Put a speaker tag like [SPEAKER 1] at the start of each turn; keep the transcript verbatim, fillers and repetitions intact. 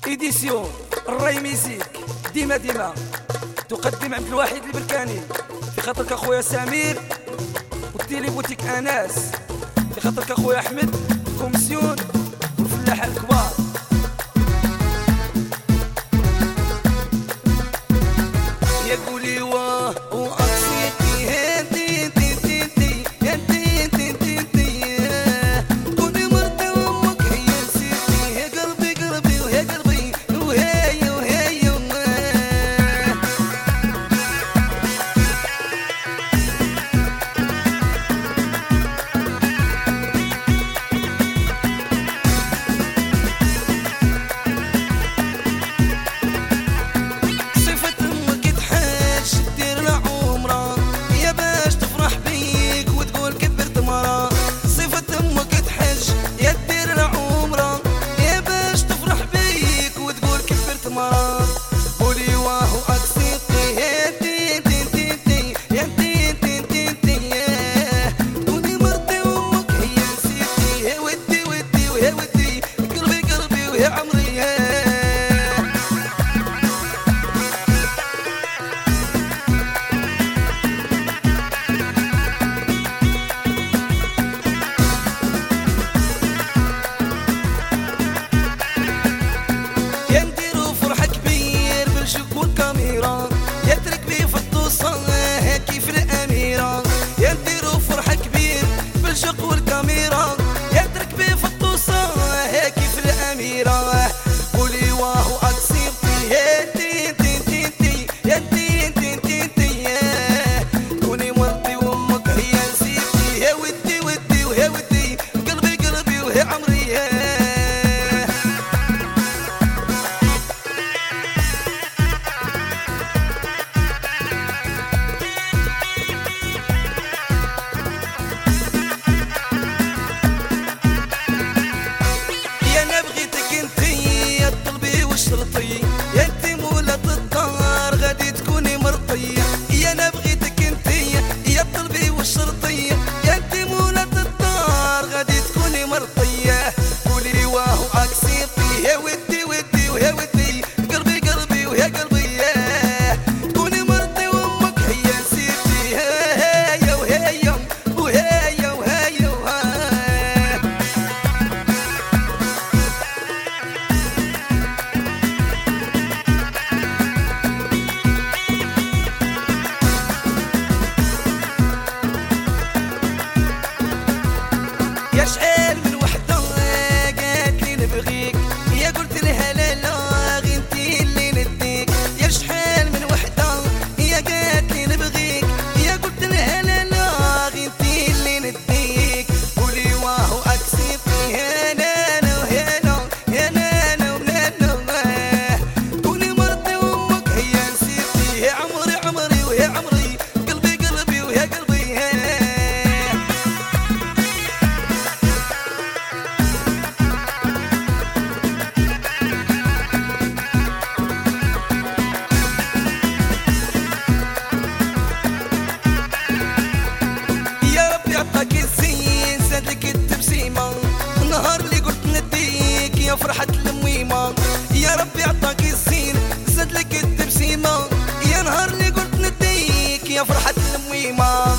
[SPEAKER 1] إديسيون الراي ميزيك ديما ديما تقدم عبد الواحد البركاني في خاطرك اخويا سمير والتيلي بوتيك اناس في خاطرك اخويا احمد كومسيون والفلاحه الكبار. يا قولي واه واقصيتي هادي تي تي تي هادي تي تي تي كوني مرتي وامك هي نسيتي يا قلبي قلبي ويا قلبي وهي وهي قولي واه أقصيتي هادي تي تي تي هادي تي تي تي كوني مرتي وامك هي نسيتي يا ودي ودي ويا ودي قلبي قلبي ويا عمري. يترك بيه في الطوصة كيف الأميرة يا نديرو فرحة كبير بالشوق والكاميرا يترك بيه في الطوصة كيف الأميرة. قولي واهو أقصيتي هادي تي تي تي هادي تي تي تي كوني مرتي وامك هي نسيتي يا ودي ودي ويا ودي قلبي قلبي ويا عمري. يا انتي مولة الدار غادي تكوني مرضية يا انا بغيتك انتي يا الطلبي والشرطية يا انتي مولة الدار غادي تكوني مرضية. قولي واهو أقصيتي يا ودي ودي ويا ودي قلبي قلبي ويا قلبي تكوني مرضي وامك هي نسيتي هي وهي وهي وهي وهي. يا شحال من وحدة قالت لي نبغيك يا قلت لها لا لا غي انتي اللي نديك. يا شحال من وحدة يا قالت لي نبغيك يا قلت لها لا لا غي انتي اللي نديك. قولي واهو أقصيتي يا نانا ويا نا يا نانا ونانا كوني مرتي وامك هي نسيتي يا عمري عمري ويا عمري قلبي قلبي ويا قلبي. النهار اللي قلت نديك يا فرحة المويمة يا ربي عطاك الزين زاد لك التبسيمة يا نهار اللي قلت نديك يا فرحة المويمة.